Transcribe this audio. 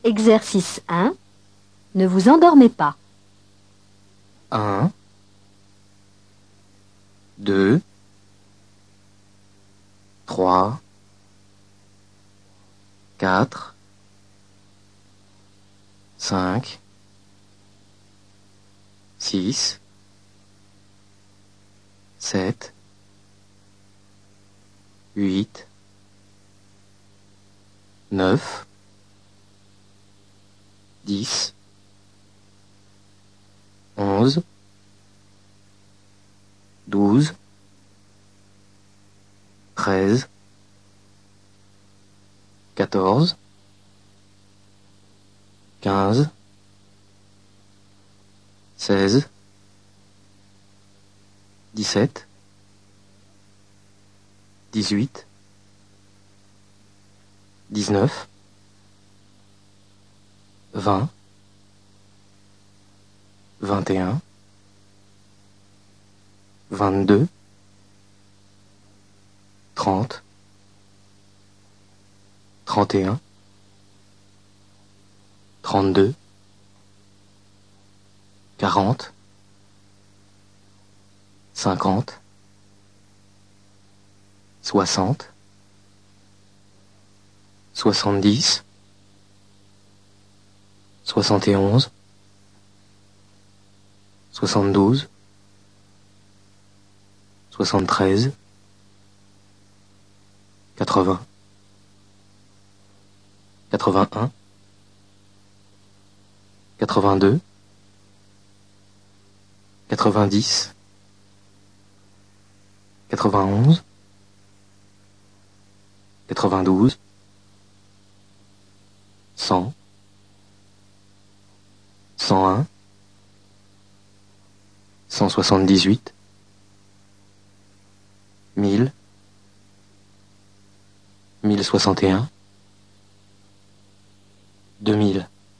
Exercice 1. Ne vous endormez pas. 1, 2, 3, 4, 5, 6, 7, 8, 9, 10, 11, 12, 13, 14, 15, 16, 17, 18, 19, 20, 21, 22, 30, 31, 32, 40, 50, 60, 70, 71, 72, 73, 80, 81, 82, 90, 91, 92, 100, 101, 178, 1000, 1061, 2000.